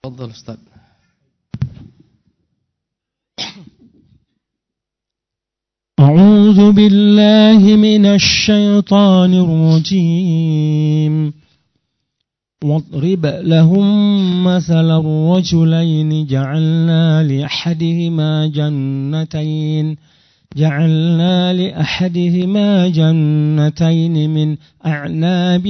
تفضل أستاذ. أعوذ بالله من الشيطان الرجيم. واضرب لهم مثل الرجلين جعلنا لأحدهما جنتين من أعناب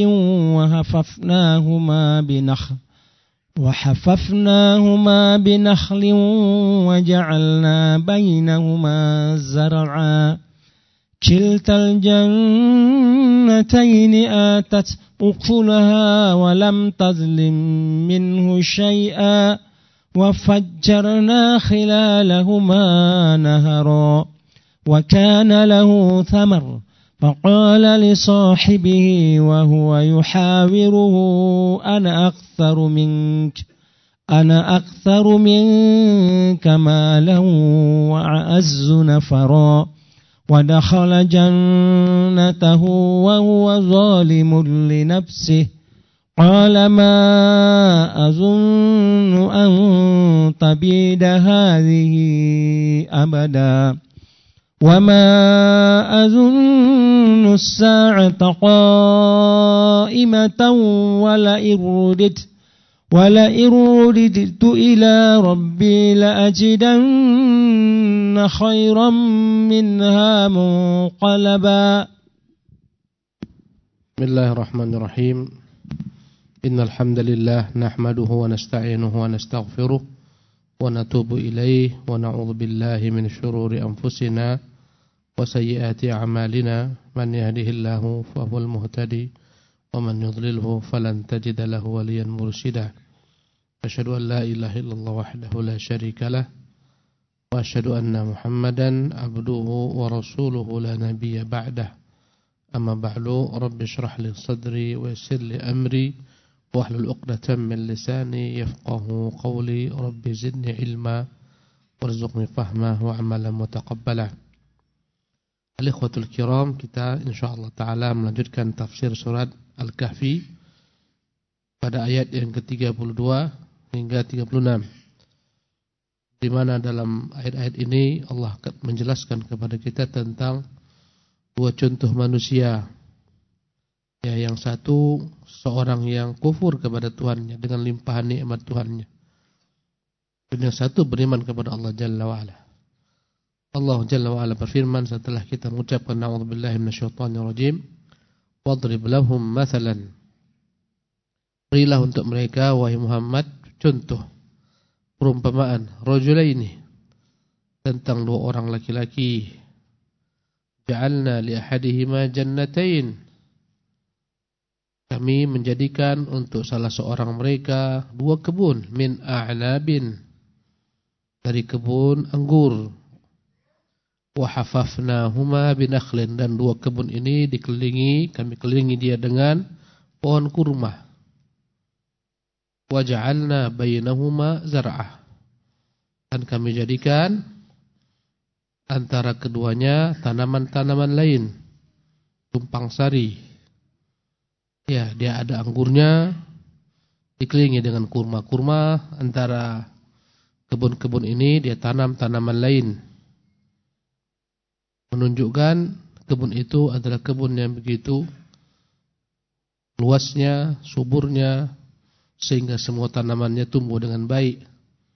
وحففناهما بنخل وجعلنا بينهما زرعا كلتا الجنتين آتت أكلها ولم تظلم منه شيئا وفجرنا خلالهما نهرا وكان له ثمر فقال لصاحبه وهو يحاوره أنا أكثر منك مالا وأعز نفرا ودخل جنته وهو ظالم لنفسه قال ما أظن أن تبيد هذه أبدا وما أظن الساعة قائمة ولئن رددت إلى ربي لأجدن خيرا منها منقلبا. بسم الله الرحمن الرحيم. إن الحمد لله نحمده ونستعينه ونستغفره ونتوب إليه ونعوذ بالله من شرور أنفسنا وسيئات أعمالنا من يهده الله فهو المهتدي ومن يضلله فلن تجد له وليا مرشدا. أشهد أن لا إله إلا الله وحده لا شريك له وأشهد أن محمدا عبده ورسوله لا نبي بعده. أما بعد رب اشرح لي صدري ويسر لي أمري واحلل عقدة من لساني يفقه قولي رب زدني علما وارزقني فهما وعملا متقبلا. Al-ikhwatul kiram, kita insyaallah ta'ala melanjutkan tafsir surat Al-Kahfi pada ayat yang ke-32 hingga 36, di mana dalam ayat-ayat ini Allah menjelaskan kepada kita tentang dua contoh manusia. Ya, yang satu seorang yang kufur kepada Tuhannya dengan limpahan nikmat Tuhannya, dan yang satu beriman kepada Allah Jalla wa'ala. Allah Jalla wa'ala berfirman setelah kita mengucapkan na'udzubillahi minasyaitonir rajim, wadrib lahum mathalan, berilah untuk mereka wahai Muhammad contoh perumpamaan rajulaini, tentang dua orang laki-laki, ja'alna li ahadihima jannatain, kami menjadikan untuk salah seorang mereka dua kebun, min a'nabin, dari kebun anggur, wa hafafnahuma binakhlin, dan dua kebun ini kami kelilingi dia dengan pohon kurma, wa ja'alna bainahuma zar'ah, dan kami jadikan antara keduanya tanaman-tanaman lain, tumpang sari. Ya, dia ada anggurnya, dikelilingi dengan kurma-kurma. Antara kebun-kebun ini dia tanam tanaman lain, menunjukkan kebun itu adalah kebun yang begitu luasnya, suburnya, sehingga semua tanamannya tumbuh dengan baik.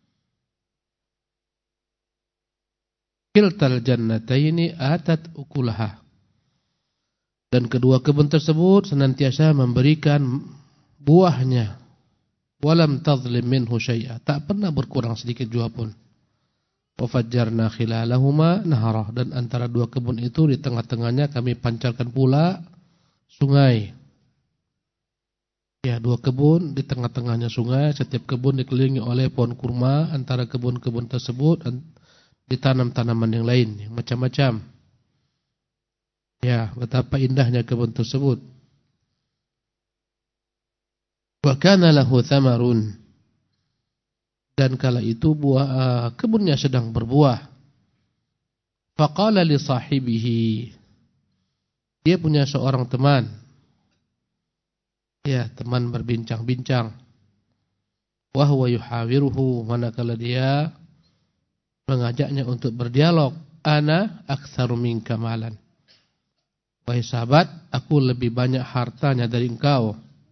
Kiltal jannataini atat ukulaha, dan kedua kebun tersebut senantiasa memberikan buahnya, walam tadhlim minhu syai'a, tak pernah berkurang sedikit jua pun. Wa fajjarna khilalahuma nahara, dan antara dua kebun itu di tengah-tengahnya kami pancarkan pula sungai. Ya, dua kebun di tengah-tengahnya sungai, setiap kebun dikelilingi oleh pohon kurma. Antara kebun-kebun tersebut ditanam tanaman yang lain, yang macam-macam. Ya, betapa indahnya kebun tersebut. Wa kana lahu thamarun, dan kala itu kebunnya sedang berbuah. Faqala li sahibihi, dia punya seorang teman. Ya, teman berbincang-bincang. wa huwa yuhawiruhu, manakala dia mengajaknya untuk berdialog, ana aktsaru minka malan. Wahai sahabat, aku lebih banyak hartanya dari engkau.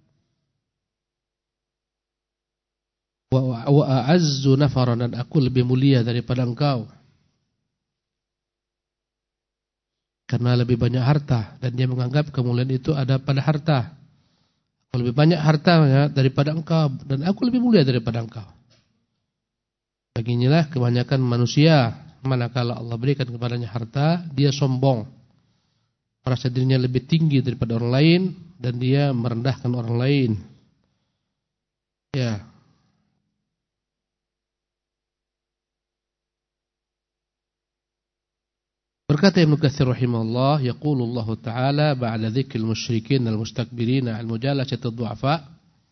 Wa a'azzu nafaran, dan aku lebih mulia daripada engkau. Karena lebih banyak harta, dan dia menganggap kemuliaan itu ada pada harta. Aku lebih banyak harta daripada engkau, dan aku lebih mulia daripada engkau. Beginilah kebanyakan manusia, manakala Allah berikan kepadanya harta, dia sombong, merasa dirinya lebih tinggi daripada orang lain, dan dia merendahkan orang lain. Ya. Berkata Ibnu Katsir rahimahullah, yaqulullah ta'ala ba'da dzikril musyrikin al-mustakbirin al-mujalasati ad-du'afa.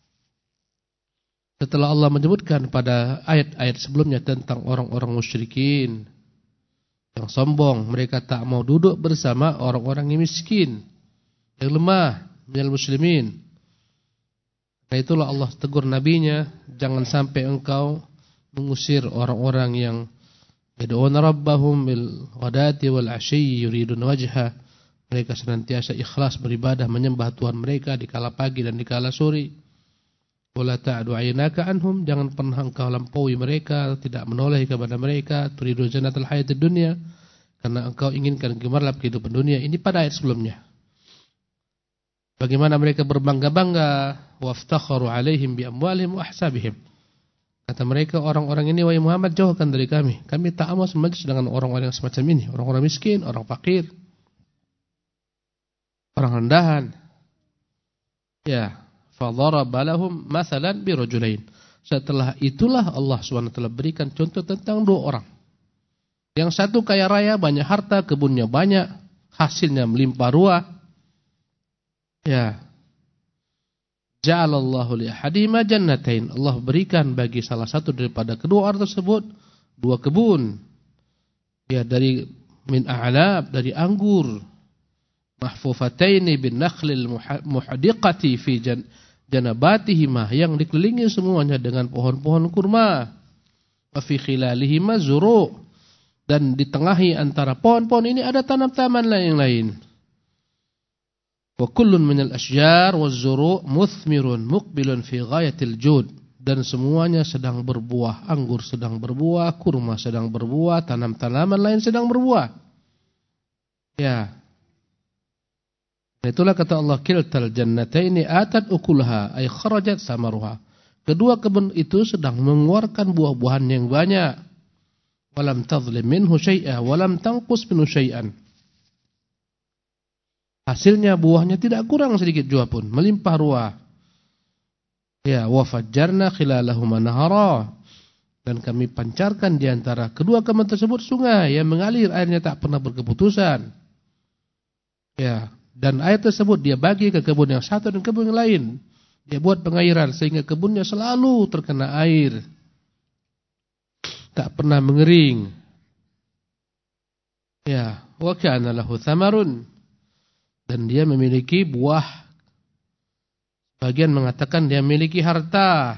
Setelah Allah menyebutkan pada ayat-ayat sebelumnya tentang orang-orang musyrikin yang sombong, mereka tak mau duduk bersama orang-orang yang miskin, yang lemah, minal muslimin. Karena itulah Allah tegur nabinya, jangan sampai engkau mengusir orang-orang yang yad'una rabbahum bil ghadati wal 'ashyi yuridun wajha. Mereka senantiasa ikhlas beribadah menyembah Tuhan mereka di kala pagi dan di kala sore. Wala ta'du 'ainaka anhum, jangan pernah engkau lampaui mereka, tidak menoleh kepada mereka, turidu zinatal hayatid dunya, karena engkau inginkan gemerlap kehidupan dunia. Ini pada ayat sebelumnya. Bagaimana mereka berbangga-bangga, waftakharu 'alaihim bi amwalihim wa ahsabihim. Kata mereka, orang-orang ini wahai Muhammad, jauhkan dari kami. Kami tak mau semajlis dengan orang-orang yang semacam ini, orang-orang miskin, orang fakir, orang rendahan. Ya. Fadharaba lahum mathalan birajulain. Setelah itulah Allah SWT berikan contoh tentang dua orang. Yang satu kaya raya, banyak harta, kebunnya banyak, hasilnya melimpah ruah. Ya. Ja'alallahu li ahadihima jannatain. Allah berikan bagi salah satu daripada kedua orang tersebut dua kebun. Ya, dari min a'lab, dari anggur. Mahfufataini bin nakhlil muhadiqati fi janabatihima, yang dikelilingi semuanya dengan pohon-pohon kurma. Wa fi khilalihima zuru', dan di tengahi antara pohon-pohon ini ada tanam-tanaman lain-lain. Wa kullun minal asjar waz zuru' muthmirun muqbilun fi ghayatil jud, dan semuanya sedang berbuah, anggur sedang berbuah, kurma sedang berbuah, tanam-tanaman lain sedang berbuah. Ya. Itulah kata Allah, kiltal jannataini atat ukulaha ay kharajat samaruha. Kedua kebun itu sedang mengeluarkan buah-buahan yang banyak. Walam tadhlim minhu syai'a walam tanqus minhu syai'an. Hasilnya buahnya tidak kurang sedikit jua pun, melimpah ruah. Ya, wa fajjarna khilalahuma nahara. Dan kami pancarkan di antara kedua kebun tersebut sungai yang mengalir, airnya tak pernah berkeputusan. Ya. Dan air tersebut dia bagi ke kebun yang satu dan kebun yang lain. Dia buat pengairan sehingga kebunnya selalu terkena air. Tak pernah mengering. Ya, wa kana lahu thamarun. Dan dia memiliki buah. Bagian mengatakan dia memiliki harta.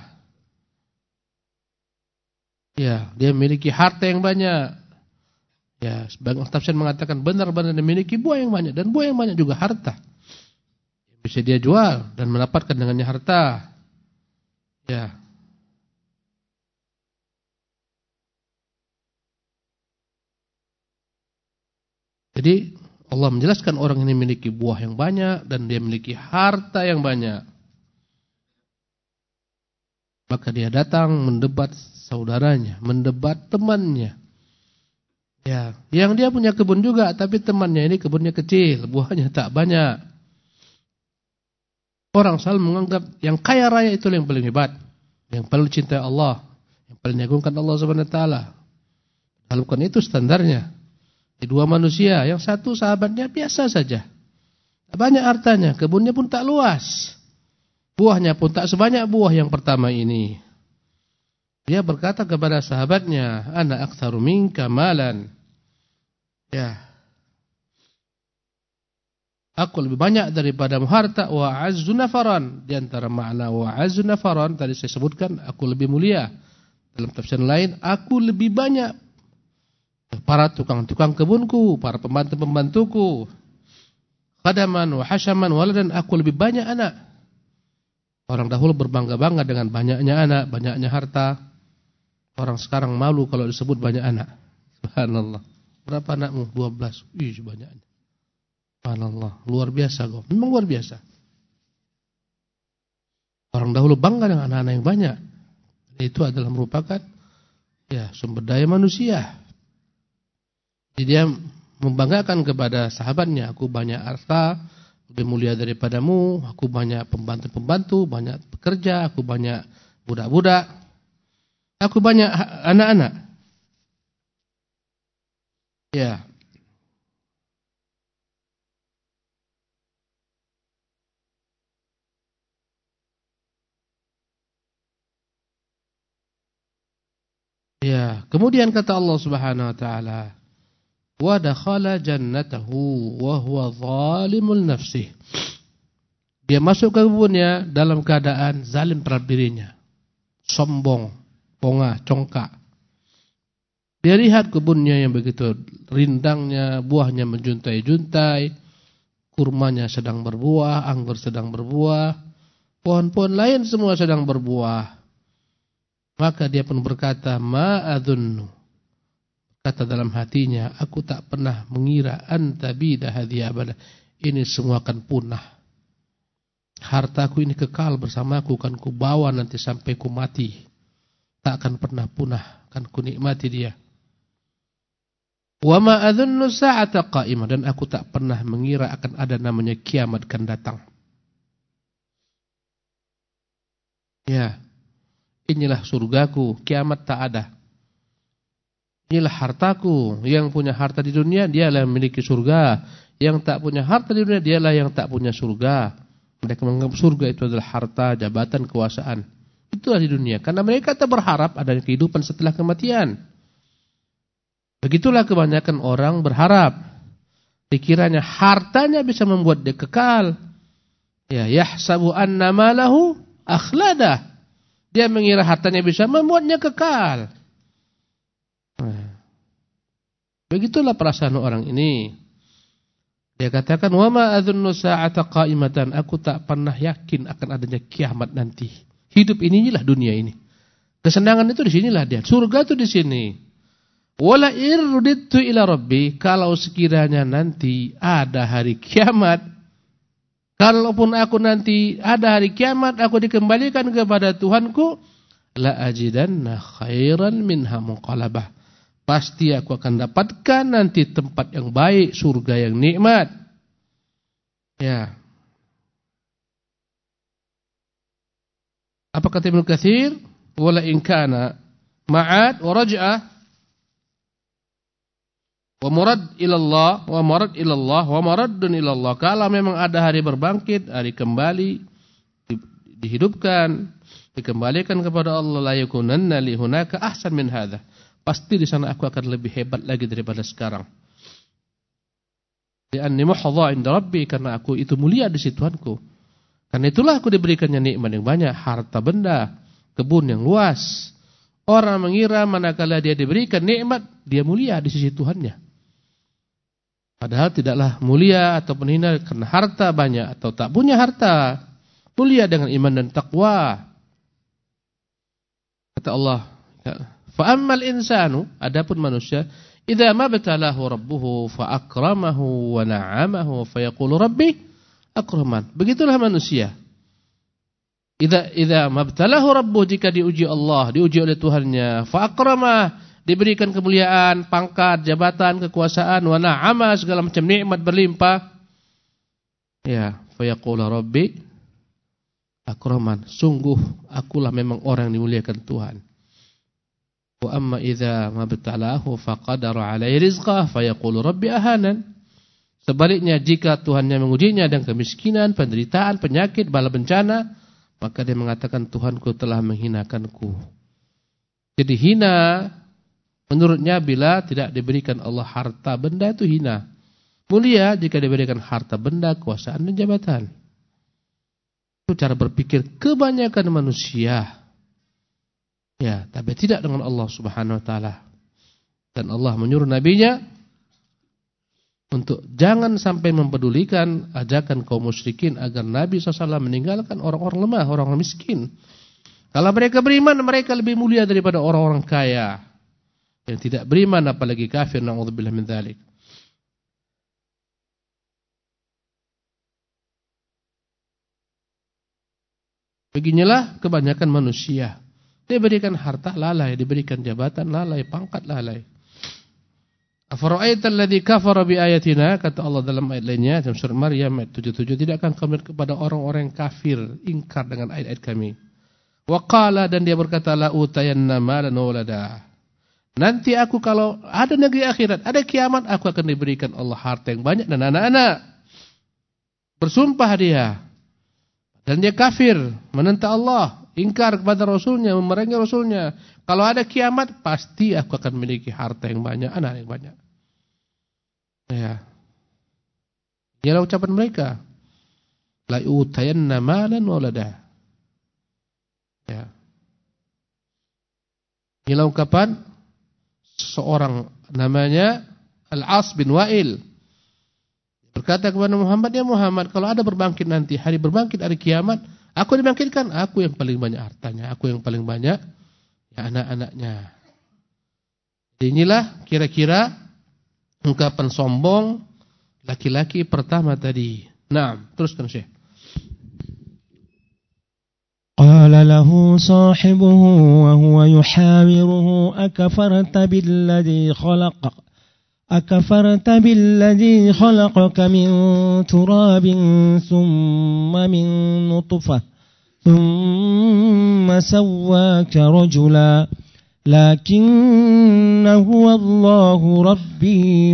Ya, dia memiliki harta yang banyak. Ya, sebagian tafsir mengatakan benar-benar memiliki buah yang banyak, dan buah yang banyak juga harta. Bisa dia jual dan mendapatkan dengannya harta. Ya. Jadi Allah menjelaskan orang ini memiliki buah yang banyak dan dia memiliki harta yang banyak. Maka dia datang mendebat saudaranya, mendebat temannya. Ya, yang dia punya kebun juga, tapi temannya ini kebunnya kecil, buahnya tak banyak. Orang selalu menganggap yang kaya raya itu yang paling hebat, yang paling cinta Allah, yang paling diagungkan Allah Subhanahu wa taala. Bukan itu standarnya. Di dua manusia, yang satu sahabatnya biasa saja. Tak banyak hartanya, kebunnya pun tak luas. Buahnya pun tak sebanyak buah yang pertama ini. Dia berkata kepada sahabatnya, ana aktsaru minka malan. Ya. Aku lebih banyak daripadamu harta. Wa azzu nafaran. Di antara makna wa azzu nafaran tadi saya sebutkan aku lebih mulia. Dalam tafsir lain, aku lebih banyak para tukang-tukang kebunku, para pembantu-pembantuku. Khadaman wa hasyaman waladan, aku lebih banyak anak. Orang dahulu berbangga-bangga dengan banyaknya anak, banyaknya harta. Orang sekarang malu kalau disebut banyak anak. Subhanallah. Berapa anakmu? 12. Ih, banyaknya. Subhanallah. Luar biasa kau. Memang luar biasa. Orang dahulu bangga dengan anak-anak yang banyak. Itu adalah merupakan sumber daya manusia. Jadi dia membanggakan kepada sahabatnya, aku banyak harta, lebih mulia daripadamu, aku banyak pembantu-pembantu, banyak pekerja, aku banyak budak-budak, aku banyak anak-anak. Ya. Ya, kemudian kata Allah Subhanahu wa taala, wa dakhala jannatahu wa huwa zalimul nafsih. Dia masuk ke kebunnya dalam keadaan zalim terhadap dirinya. Sombong, pongah, congkak. Dia lihat kebunnya yang begitu rindangnya, buahnya menjuntai-juntai, kurmanya sedang berbuah, anggur sedang berbuah, pohon-pohon lain semua sedang berbuah. Maka dia pun berkata, ma'adhunnu. Kata dalam hatinya, aku tak pernah mengira antabida hadhihi abada. Ini semua akan punah. Hartaku ini kekal bersamaku, akan kubawa nanti sampai ku mati. Tak akan pernah punah, akan ku nikmati dia. Wa ma adhunnu sa'ata qa'imah, dan aku tak pernah mengira akan ada namanya kiamat akan datang. Ya. Inilah surgaku, kiamat tak ada. Inilah hartaku, yang punya harta di dunia dialah yang memiliki surga. Yang tak punya harta di dunia dialah yang tak punya surga. Mereka menganggap surga itu adalah harta, jabatan, kekuasaan. Itulah di dunia, karena mereka tak berharap adanya kehidupan setelah kematian. Begitulah kebanyakan orang berharap. Pikirannya hartanya bisa membuat dia kekal. Ya, yahsabu anna malahu akhladah. Dia mengira hartanya bisa membuatnya kekal. Begitulah perasaan orang ini. Dia katakan, wa ma adhunnu sa'ata qa'imatan. Aku tak pernah yakin akan adanya kiamat nanti. Hidup inilah dunia ini. Kesenangan itu di sinilah dia. Surga itu di sini. Wala irudittu ila rabbi. Kalau sekiranya nanti ada hari kiamat, kalaupun aku nanti ada hari kiamat, aku dikembalikan kepada Tuhanku, la ajidanna khairan minha munqalabah. Pasti aku akan dapatkan nanti tempat yang baik, surga yang nikmat. Ya. Apa kata Ibnu Katsir? Wala in kana ma'ad wa raj'ah wa murad ilallah wa marad ilallah wa maraddun ilallah. Kalau memang ada hari berbangkit, hari kembali, dihidupkan, dikembalikan kepada Allah, la yakunanna li hunaka ahsan min hadza. Pasti di sana aku akan lebih hebat lagi daripada sekarang. Li'anni muhdha 'inda rabbi, karena aku itu mulia di sisi Tuhanku. Karena itulah aku diberikannya nikmat yang banyak, harta benda, kebun yang luas. Orang mengira manakala dia diberikan nikmat, dia mulia di sisi Tuhannya. Padahal tidaklah mulia atau hina karena harta banyak atau tak punya harta. Mulia dengan iman dan takwa. Kata Allah, fa ammal insanu, adapun manusia, idza mabtalahu rabbuhu fa akramahu wa na'amahu fa yaqulu rabbi akraman. Begitulah manusia. Idza mabtalahu rabbuhu, jika diuji Allah, diuji oleh Tuhannya, fa akramah, diberikan kemuliaan, pangkat, jabatan, kekuasaan, wa na'ama, segala macam nikmat berlimpah. Ya, fa yaqulu rabbi akraman. Sungguh akulah memang orang yang dimuliakan Tuhan. Wa amma idza mabtalahu faqadara 'alaihi rizqah fa yaqulu rabbi ahanan. Sebaliknya, jika Tuhannya mengujinya dengan kemiskinan, penderitaan, penyakit, bala bencana, maka dia mengatakan Tuhanku telah menghinakanku. Jadi hina menurutnya bila tidak diberikan Allah harta benda itu hina. Mulia jika diberikan harta benda, kekuasaan dan jabatan. Itu cara berpikir kebanyakan manusia. Ya, tapi tidak dengan Allah Subhanahu wa taala. Dan Allah menyuruh nabinya untuk jangan sampai mempedulikan ajakan kaum musyrikin agar Nabi SAW meninggalkan orang-orang lemah, orang-orang miskin. Kalau mereka beriman, mereka lebih mulia daripada orang-orang kaya. Yang tidak beriman apalagi kafir, na'udzubillah min dzalik. Beginilah kebanyakan manusia. Diberikan harta lalai, diberikan jabatan lalai, pangkat lalai. Afara'aita alladzi kafara bi ayatina, kata Allah dalam ayat lainnya dalam surah Maryam ayat 77, tidak akan kami kepada orang-orang kafir ingkar dengan ayat-ayat kami. Wa qala, dan dia berkata la utayanna malan wa walada. Nanti aku kalau ada negeri akhirat, ada kiamat, aku akan diberikan Allah harta yang banyak dan anak-anak. Bersumpah dia. Dan dia kafir, menentang Allah, ingkar kepada Rasulnya, memerangi Rasulnya. Kalau ada kiamat, pasti aku akan memiliki harta yang banyak, anak yang banyak. Ya. Inilah ucapan mereka. La utayanna malan wa walada. Ya. Inilah ungkapan seorang namanya Al-As bin Wa'il. Berkata kepada Muhammad, ya Muhammad, kalau ada berbangkit nanti, hari berbangkit, hari kiamat, aku dibangkitkan, aku yang paling banyak hartanya, aku yang paling banyak ya anak-anaknya. Inilah kira-kira ungkapan sombong laki-laki pertama tadi. Nah, teruskan Syekh. Qala lahu sahibuhu wa huwa yuhawiruhu akafarta billadhi khalaqa أكفرت بالذي خلقك من تراب ثم من نطفة ثم سواك رجلا لكن هو الله ربي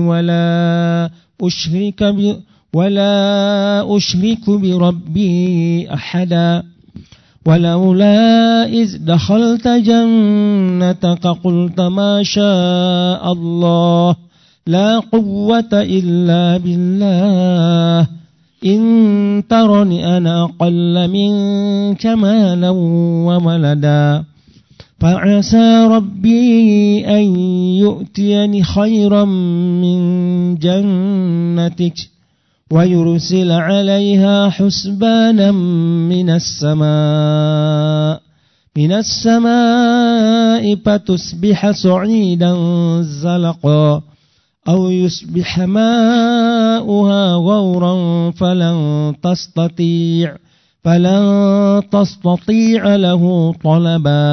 ولا أشرك بربي أحدا ولولا إذ دخلت جنتك قلت ما شاء الله لا قوة إلا بالله إن ترني أنا أقل منك مالا وولدا فعسى ربي أن يؤتيني خيرا من جنتك ويرسل عليها حسبانا من السماء فتصبح صعيدا زلقا أو يصبح ماؤها غورا فلن تستطيع له طلبا.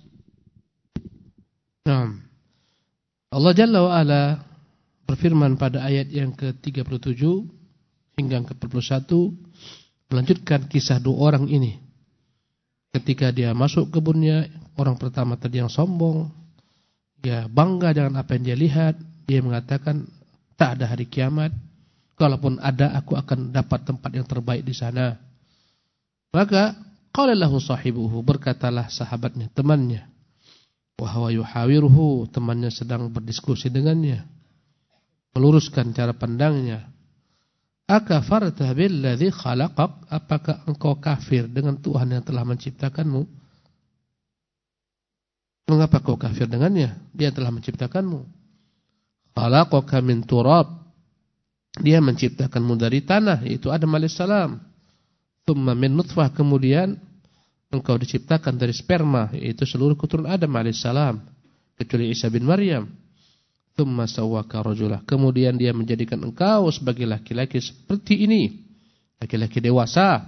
Allah Jalla wa Ala berfirman pada ayat yang ke-37 hingga ke-41, melanjutkan kisah dua orang ini. Ketika dia masuk kebunnya, orang pertama tadi yang sombong, dia bangga dengan apa yang dia lihat. Dia mengatakan tak ada hari kiamat. Kalaupun ada, aku akan dapat tempat yang terbaik di sana. Maka qala lahu sahibuhu, berkatalah sahabatnya, temannya, wa huwa yuhawiruhu, temannya sedang berdiskusi dengannya, meluruskan cara pandangnya. Akafarta billadzi khalaqak, apakah engkau kafir dengan Tuhan yang telah menciptakanmu? Mengapa kau kafir dengannya? Dia telah menciptakanmu. Khalaqaka min turab, dia menciptakanmu dari tanah, yaitu Adam alaihissalam. Tsumma min nutfah, kemudian engkau diciptakan dari sperma, yaitu seluruh keturunan Adam alaihissalam kecuali Isa bin Maryam. Tsumma sawwaka rajulah, kemudian dia menjadikan engkau sebagai laki-laki seperti ini, laki-laki dewasa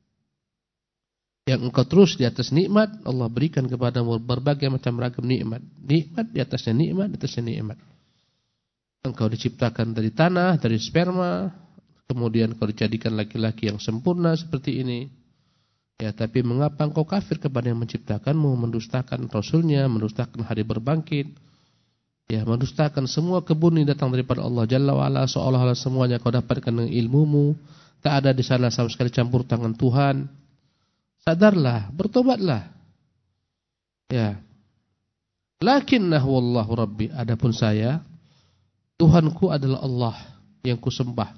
yang engkau terus di atas nikmat. Allah berikan kepadamu berbagai macam ragam nikmat, nikmat di atasnya nikmat, di atasnya nikmat. Engkau diciptakan dari tanah, dari sperma, kemudian engkau dijadikan laki-laki yang sempurna seperti ini. Ya, tapi mengapa engkau kafir kepada yang menciptakanmu, mendustakan Rasulnya, mendustakan hari berbangkit, ya, mendustakan semua kebun yang datang daripada Allah Jalla wa'ala, seolah-olah semuanya kau dapatkan dengan ilmumu, tak ada di sana sama sekali campur tangan Tuhan. Sadarlah, bertobatlah. Ya. Lakinnahu wallahu rabbi, adapun saya, Tuhanku adalah Allah. yang kusembah.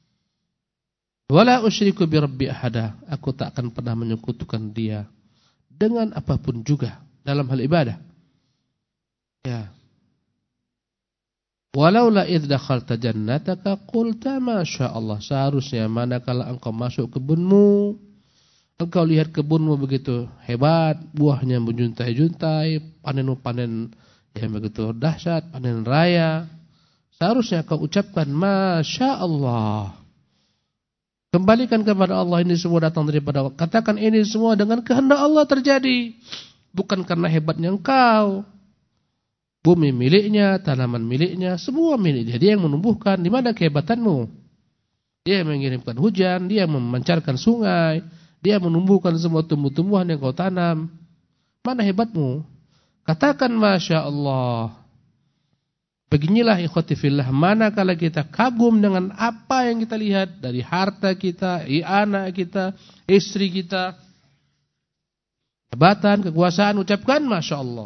Wala usyriku bi rabbi ahada, aku tak akan pernah menyekutukan dia dengan apapun juga dalam hal ibadah. Ya. Walaula idz dakhalta jannataka qulta ma syaallah, seharusnya manakala engkau masuk kebunmu, engkau lihat kebunmu begitu hebat, buahnya menjuntai-juntai, panen yang begitu dahsyat, panen raya. Seharusnya kau ucapkan masya Allah. Kembalikan kepada Allah, ini semua datang daripada Allah. Katakan ini semua dengan kehendak Allah terjadi, bukan karena hebatnya engkau. Bumi miliknya, tanaman miliknya, semua miliknya. Dia yang menumbuhkan. Di mana kehebatanmu? Dia yang mengirimkan hujan, dia yang memancarkan sungai, dia menumbuhkan semua tumbuh-tumbuhan yang kau tanam. Mana hebatmu? Katakan masya Allah. Beginilah ikhwati fillah, manakala kita kagum dengan apa yang kita lihat dari harta kita, anak kita, istri kita, jabatan, kekuasaan, ucapkan masya Allah.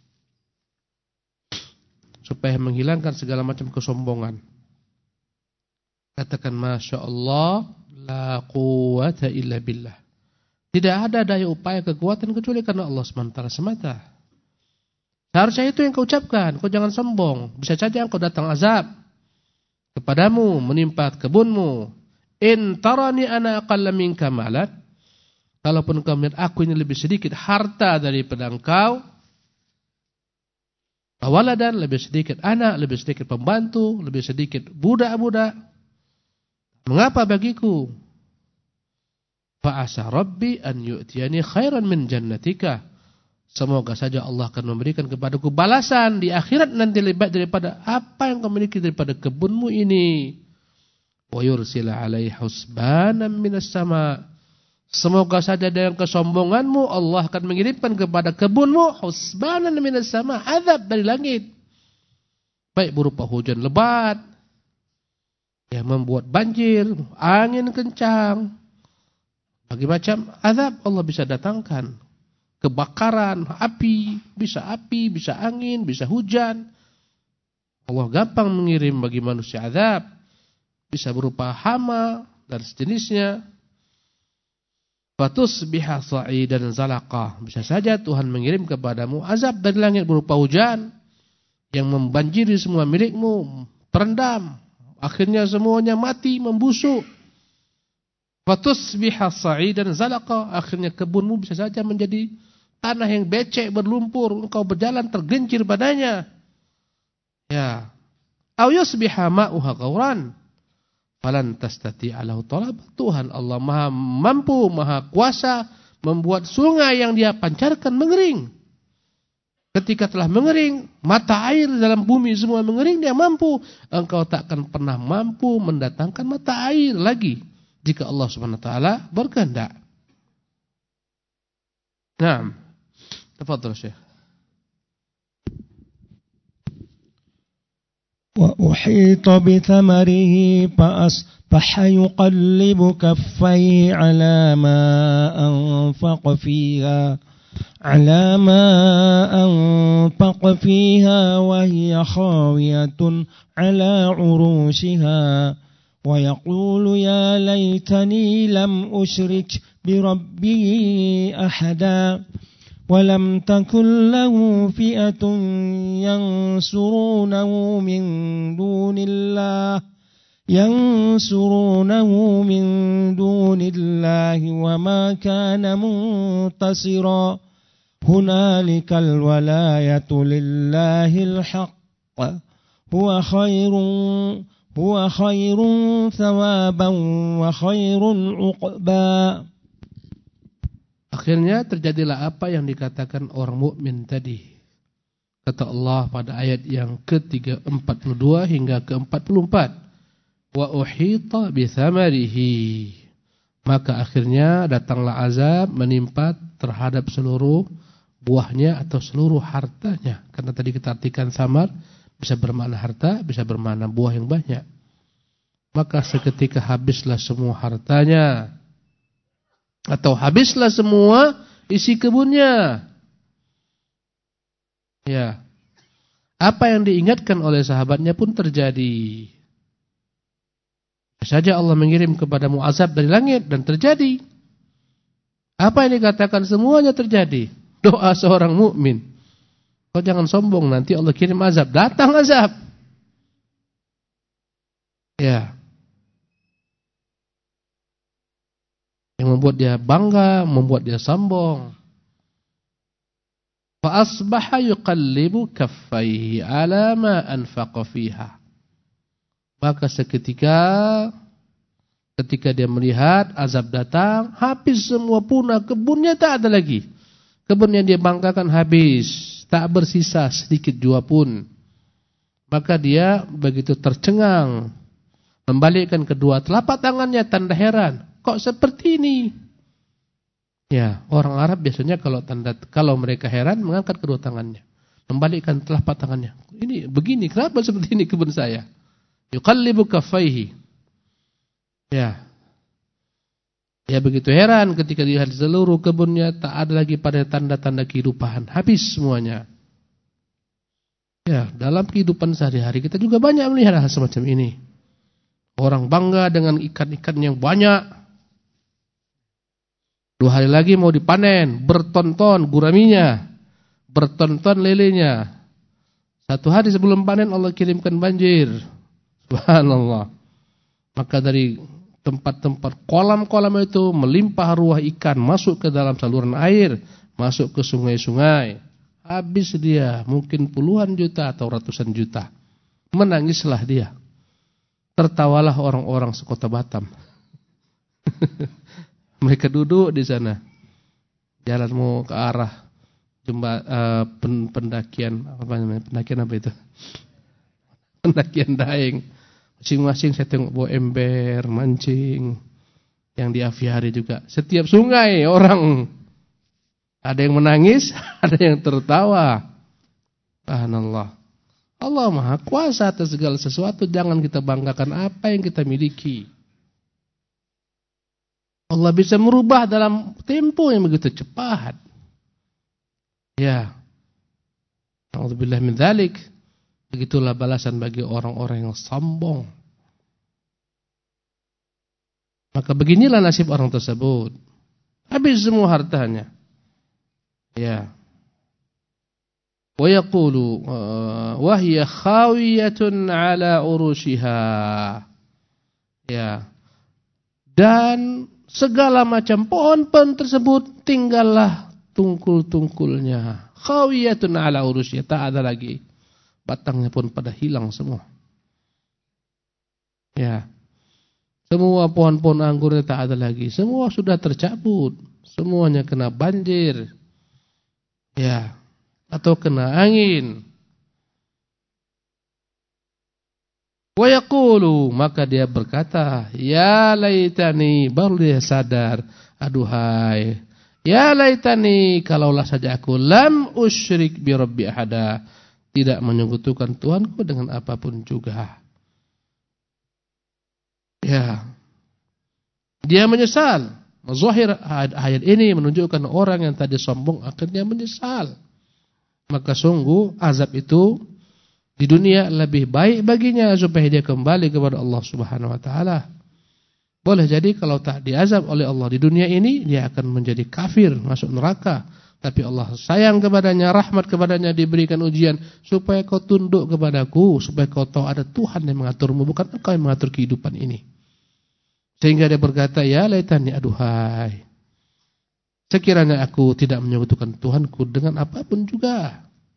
Supaya menghilangkan segala macam kesombongan. Katakan masya Allah, la quwwata illa billah. Tidak ada daya upaya kekuatan kecuali karena Allah SWT semata. Seharusnya itu yang kau ucapkan. Kau jangan sombong. Bisa saja engkau datang azab kepadamu, menimpa kebunmu. In tarani ana aqalla minka malan. Kalaupun kau melihat aku ini lebih sedikit harta daripada engkau, waladan, lebih sedikit anak, lebih sedikit pembantu, lebih sedikit budak-budak, mengapa bagiku? Fa'asa Rabbi an yu'tiyani khairan min jannatika. Semoga saja Allah akan memberikan kepadaku balasan di akhirat nanti lebih daripada apa yang kau miliki daripada kebunmu ini. Wa yursila alaihi husbanan minas sama. Semoga saja dengan kesombonganmu Allah akan mengirimkan kepada kebunmu husbanan minas sama, azab dari langit. Baik berupa hujan lebat yang membuat banjir, angin kencang. Bagi macam azab Allah bisa datangkan. Kebakaran, api, bisa angin, bisa hujan. Allah gampang mengirim bagi manusia azab. Bisa berupa hama dan sejenisnya. Fatusbiha sa'idan zalaqah. Bisa saja Tuhan mengirim kepadamu azab dari langit berupa hujan yang membanjiri semua milikmu, terendam. Akhirnya semuanya mati, membusuk. Fatusbiha sa'idan zalaqah. Akhirnya kebunmu bisa saja menjadi tanah yang becek, berlumpur, engkau berjalan tergelincir padanya. Ya. Aw yusbiha ma'uha ghauran falan tastati'a lahu talab. Tuhan Allah Maha mampu, Maha kuasa membuat sungai yang Dia pancarkan mengering. Ketika telah mengering, mata air dalam bumi semua mengering, Dia mampu. Engkau tak akan pernah mampu mendatangkan mata air lagi jika Allah Subhanahu wa taala berkehendak. Naam. Tafadhal Syekh. وأحيط بثمره فأصبح يقلب كفيه على ما أنفق فيها وهي خاوية على عروشها ويقول يا ليتني لم أشرك بربي أحدا ولم تكن له فئة ينصرونه من دون الله وما كان منتصرا هنالك الولاية لله الحق هو خير ثوابا وخير عقبا. Akhirnya terjadilah apa yang dikatakan orang mukmin tadi. Kata Allah pada ayat yang ke-42 hingga ke-44. Wa uhita bithamarihi. Maka akhirnya datanglah azab menimpa terhadap seluruh buahnya atau seluruh hartanya. Karena tadi kita artikan samar bisa bermakna harta, bisa bermakna buah yang banyak. Maka seketika habislah semua hartanya. Atau habislah semua isi kebunnya. Ya. Apa yang diingatkan oleh sahabatnya pun terjadi. saja Allah mengirim kepadamu azab dari langit dan terjadi. Apa yang dikatakan semuanya terjadi. Doa seorang mukmin. Kau jangan sombong, nanti Allah kirim azab. Datang azab. Ya. Yang membuat dia bangga, membuat dia sombong. Fa asbaha yuqallibu kaffaihi ala ma anfaqa fiha. Maka seketika ketika dia melihat azab datang, habis semua punah, kebunnya tak ada lagi. Kebun yang dia banggakan habis, tak bersisa sedikit jua pun. Maka dia begitu tercengang, membalikkan kedua telapak tangannya, tanda heran. Kok seperti ini? Ya, orang Arab biasanya kalau mereka heran mengangkat kedua tangannya, membalikkan telapak tangannya. Ini begini, kenapa seperti ini kebun saya? Yuqallibu kaffaihi. Ya. Ya begitu heran ketika lihat seluruh kebunnya tak ada lagi pada tanda-tanda kehidupan, habis semuanya. Ya, dalam kehidupan sehari-hari kita juga banyak melihat hal semacam ini. Orang bangga dengan ikan-ikan yang banyak. 2 hari lagi mau dipanen, bertonton guraminya, bertonton lelenya. 1 hari sebelum panen Allah kirimkan banjir. Subhanallah. Maka dari tempat-tempat kolam-kolam itu melimpah ruah ikan masuk ke dalam saluran air, masuk ke sungai-sungai. Habis dia mungkin puluhan juta atau ratusan juta. Menangislah dia. Tertawalah orang-orang sekota Batam. Mereka duduk di sana. Jalanmu ke arah pendakian apa namanya? Pendakian apa itu? Pendakian Daeng. Masing-masing saya tengok bawa ember, mancing. Yang di aviari juga. Setiap sungai orang ada yang menangis, ada yang tertawa. Subhanallah. Allah Maha Kuasa atas segala sesuatu. Jangan kita banggakan apa yang kita miliki. Allah bisa merubah dalam tempo yang begitu cepat. Ya. A'udzubillah min dzalik. Begitulah balasan bagi orang-orang yang sombong. Maka beginilah nasib orang tersebut. Habis semua hartanya. Ya. Wa yaqulu wa hiya khawiyatun ala urushiha. Ya. Dan segala macam pohon-pohon tersebut tinggallah tungkul-tungkulnya. Khawiyatun ala urushiha, tak ada lagi. Batangnya pun pada hilang semua. Ya. Semua pohon-pohon anggurnya tak ada lagi. Semua sudah tercabut. Semuanya kena banjir. Ya. Atau kena angin. Wa yaqulu, maka dia berkata, ya laitani, baru dia sadar, aduhai. Ya laitani, kalaulah saja aku lam usyrik bi rabbi ahada. Tidak menyekutukan Tuhanku dengan apapun juga. Ya. Dia menyesal. Zahir ayat ini menunjukkan orang yang tadi sombong akhirnya menyesal. Maka sungguh azab itu di dunia lebih baik baginya supaya dia kembali kepada Allah Subhanahu wa taala. Boleh jadi kalau tak diazab oleh Allah di dunia ini dia akan menjadi kafir, masuk neraka. Tapi Allah sayang kepadanya, rahmat kepadanya, diberikan ujian supaya kau tunduk kepadaku, supaya kau tahu ada Tuhan yang mengaturmu, bukan engkau yang mengatur kehidupan ini. Sehingga dia berkata, ya laitani, aduhai. Sekiranya aku tidak menyekutukan Tuhanku dengan apapun juga.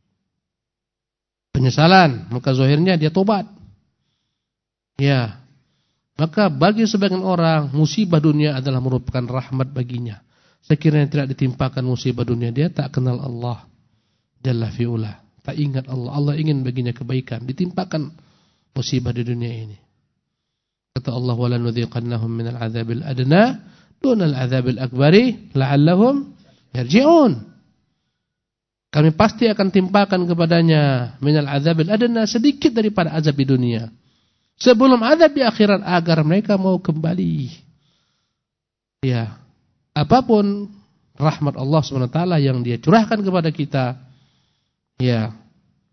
Penyesalan, maka zahirnya dia tobat. Ya. Maka bagi sebagian orang musibah dunia adalah merupakan rahmat baginya. Sekiranya tidak ditimpakan musibah dunia, dia tak kenal Allah Jalla fi'ula, tak ingat Allah. Allah ingin baginya kebaikan, ditimpakan musibah di dunia ini. Kata Allah, wala nudhiqannahum minal adzabil adna dunal adzabil akbari la'allahum yarji'un. Kami pasti akan timpakan kepadanya minal adzabil adna, sedikit daripada azab di dunia, sebelum azab di akhirat, agar mereka mau kembali. Ya. Apapun rahmat Allah SWT yang dia curahkan kepada kita, ya,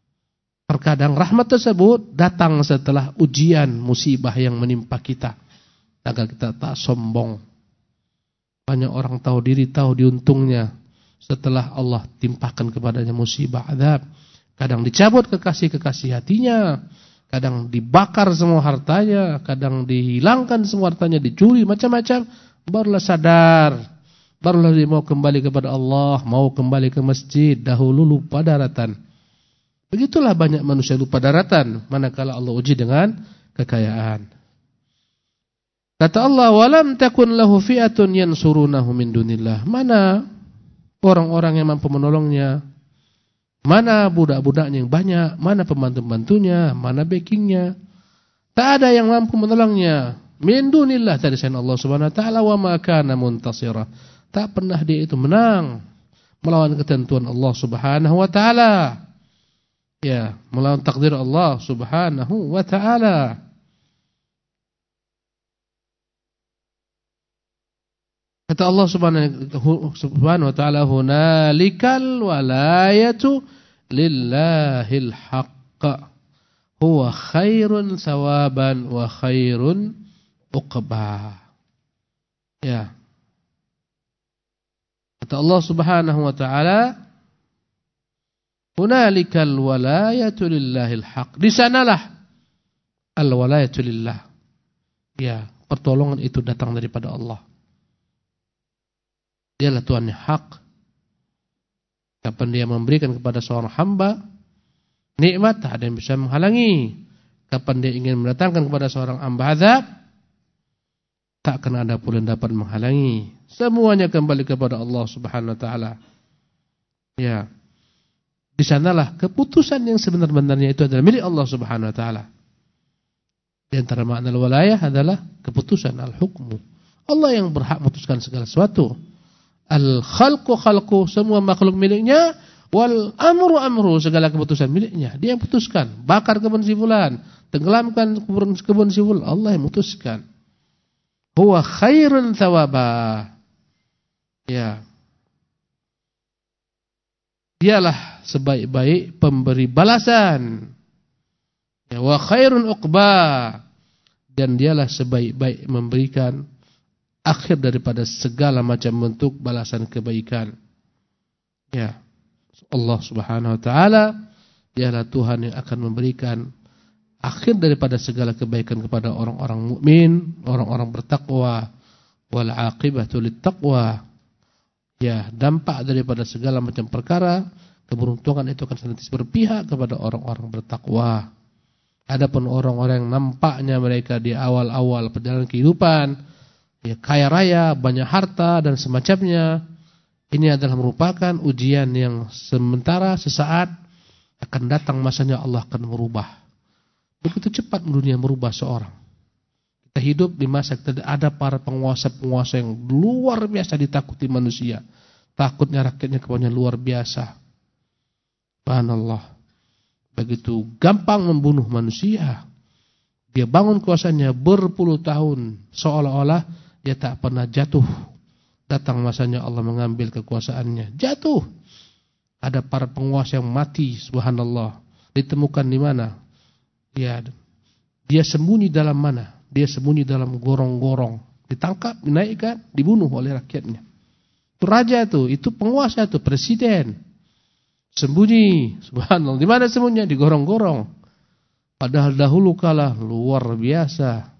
terkadang rahmat tersebut datang setelah ujian musibah yang menimpa kita. agar kita tak sombong. Banyak orang tahu diri, tahu diuntungnya setelah Allah timpakan kepadanya musibah, azab. Kadang dicabut kekasih-kekasih hatinya, kadang dibakar semua hartanya, kadang dihilangkan semua hartanya, dicuri macam-macam. Barulah sadar, barulah dia mau kembali kepada Allah, mau kembali ke masjid. Dahulu lupa daratan. Begitulah banyak manusia lupa daratan manakala Allah uji dengan kekayaan. Kata Allah, walam takun lahu fi'atun yansurunahu min dunillah. Mana orang-orang yang mampu menolongnya? Mana budak-budaknya yang banyak? Mana pembantu-pembantunya? Mana backingnya? Tak ada yang mampu menolongnya. Min dunillah, tadi sayang Allah Subhanahu wa taala, wa ma kana muntasira. Tak pernah dia itu menang melawan ketentuan Allah Subhanahu wa taala. Ya, melawan takdir Allah Subhanahu wa taala. Kata Allah Subhanahu wa taala, hunalikal walayatu lillahil haqq. Huwa khairun thawaban wa khairun uqba. Ya. Kata Allah Subhanahu wa taala, hunalikal walayatu lillahil haqq. Di sanalah al-walayatu lillah. Ya, pertolongan itu datang daripada Allah. Dialah Tuhan yang hak. Kapan dia memberikan kepada seorang hamba nikmat, tak ada yang bisa menghalangi. Kapan dia ingin mendatangkan kepada seorang hamba azab, tak akan ada pula yang dapat menghalangi. Semuanya kembali kepada Allah Subhanahu wa taala. Ya. Di sanalah keputusan yang sebenar-benarnya itu adalah milik Allah Subhanahu wa taala. Di antara makna al-walayah adalah keputusan, al-hukmu. Allah yang berhak memutuskan segala sesuatu. Al-khalqu khalqu, semua makhluk miliknya. Wal amru amru, segala keputusan miliknya. Dia yang putuskan. Bakar kebun si fulan, tenggelamkan kebun si fulan, Allah yang memutuskan. Huwa khairun thawaba. Ya. Dialah sebaik-baik pemberi balasan. Ya, wa khairun uqba. Dan dialah sebaik-baik memberikan akhir daripada segala macam bentuk balasan kebaikan. Ya. Allah Subhanahu wa taala dialah Tuhan yang akan memberikan akhir daripada segala kebaikan kepada orang-orang mukmin, orang-orang bertakwa. Wal aqibatu littaqwa. Ya, dampak daripada segala macam perkara, keberuntungan itu akan senantiasa berpihak kepada orang-orang bertakwa. Adapun orang-orang yang nampaknya mereka di awal-awal perjalanan kehidupan, ya, kaya raya, banyak harta dan semacamnya, ini adalah merupakan ujian yang sementara, sesaat. Akan datang masanya Allah akan merubah. Begitu cepat dunia merubah seorang. Kita hidup di masa kita ada para penguasa-penguasa yang luar biasa ditakuti manusia. Takutnya rakyatnya kepada luar biasa. Subhanallah. Begitu gampang membunuh manusia. Dia bangun kuasanya berpuluh tahun, seolah-olah dia tak pernah jatuh. Datang masanya Allah mengambil kekuasaannya. Jatuh. Ada para penguasa yang mati, subhanallah. Ditemukan di mana? Ya, dia sembunyi dalam mana? Dia sembunyi dalam gorong-gorong. Ditangkap, dinaikkan, dibunuh oleh rakyatnya. Itu raja itu penguasa itu, presiden. Sembunyi, subhanallah. Di mana sembunyinya? Di gorong-gorong. Padahal dahulu kala luar biasa.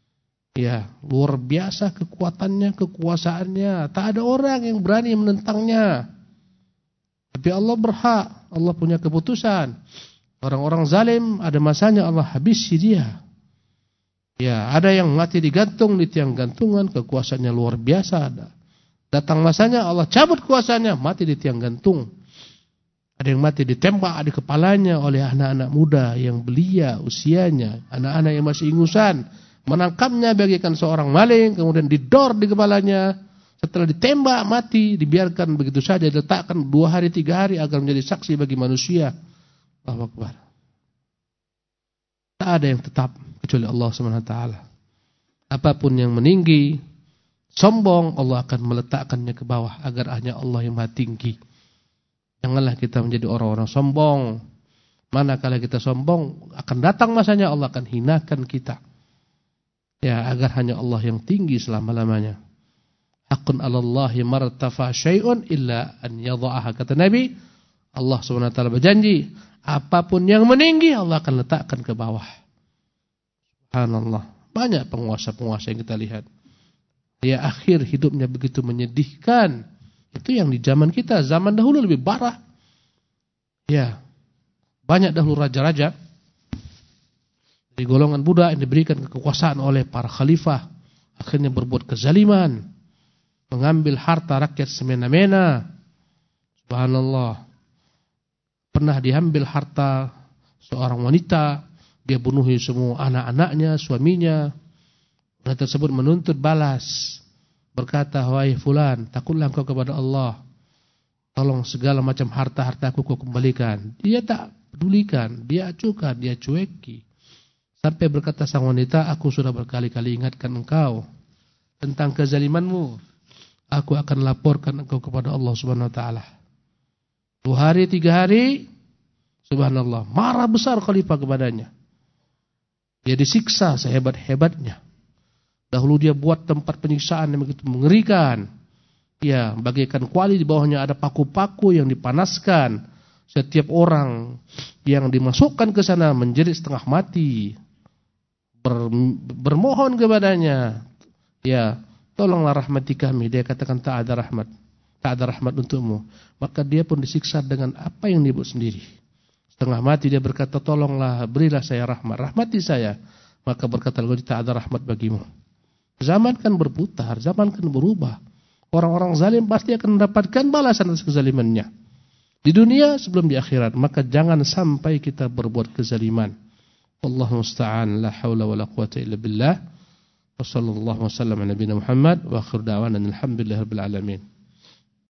Ya, luar biasa kekuatannya, kekuasaannya. Tak ada orang yang berani menentangnya. Tapi Allah berhak, Allah punya keputusan. Orang-orang zalim ada masanya Allah habisi dia. Ya, ada yang mati digantung di tiang gantungan, kekuasaannya luar biasa ada. Datang masanya Allah cabut kuasanya, mati di tiang gantung. Ada yang mati ditembak di kepalanya oleh anak-anak muda yang belia usianya, anak-anak yang masih ingusan. Menangkapnya bagaikan seorang maling, kemudian didor di kepalanya. Setelah ditembak mati, dibiarkan begitu saja, diletakkan 2 hari 3 hari agar menjadi saksi bagi manusia. Allahu Akbar. Tak ada yang tetap kecuali Allah SWT. Apapun yang meninggi, sombong, Allah akan meletakkannya ke bawah agar hanya Allah yang maha tinggi. Janganlah kita menjadi orang-orang sombong. Manakala kita sombong, akan datang masanya Allah akan hinakan kita. Ya, agar hanya Allah yang tinggi selama-lamanya. Haqqun 'alallahi martafa syai'un illa an yadha'aha. Kata Nabi, Allah Subhanahu wa taala berjanji, apapun yang meninggi Allah akan letakkan ke bawah. Subhanallah. Banyak penguasa-penguasa yang kita lihat. Ya, akhir hidupnya begitu menyedihkan. Itu yang di zaman kita, zaman dahulu lebih parah. Ya. Banyak dahulu raja-raja dari golongan Buddha yang diberikan kekuasaan oleh para khalifah, akhirnya berbuat kezaliman, mengambil harta rakyat semena-mena. Subhanallah. Pernah diambil harta seorang wanita, dia bunuhi semua anak-anaknya, suaminya. Orang tersebut menuntut balas, berkata, wahai fulan, takutlah engkau kepada Allah, tolong segala macam harta-hartaku kau kembalikan. Dia tak pedulikan, dia acuhkan, dia cueki. Sampai berkata sang wanita, aku sudah berkali-kali ingatkan engkau tentang kezalimanmu. Aku akan laporkan engkau kepada Allah Subhanahu wa taala. 2 hari 3 hari, subhanallah, marah besar khalifah kepadanya. Dia disiksa sehebat-hebatnya. Dahulu dia buat tempat penyiksaan yang begitu mengerikan. Ya, bagaikan kuali, di bawahnya ada paku-paku yang dipanaskan. Setiap orang yang dimasukkan ke sana menjadi setengah mati. Bermohon kepadanya, ya, tolonglah rahmati kami. Dia katakan tak ada rahmat. Tak ada rahmat untukmu. Maka dia pun disiksa dengan apa yang dia buat sendiri. Setengah mati dia berkata, tolonglah, berilah saya rahmat. Rahmati saya. Maka berkata, tak ada rahmat bagimu. Zaman kan berputar, zaman kan berubah. Orang-orang zalim pasti akan mendapatkan balasan atas kezalimannya di dunia sebelum di akhirat. Maka jangan sampai kita berbuat kezaliman. Wallahu musta'an, la haula wala quwata illa billah. Wa sallallahu wa sallam ala nabiyina Muhammad wa akhir da'wana alhamdulillahirabbil alamin.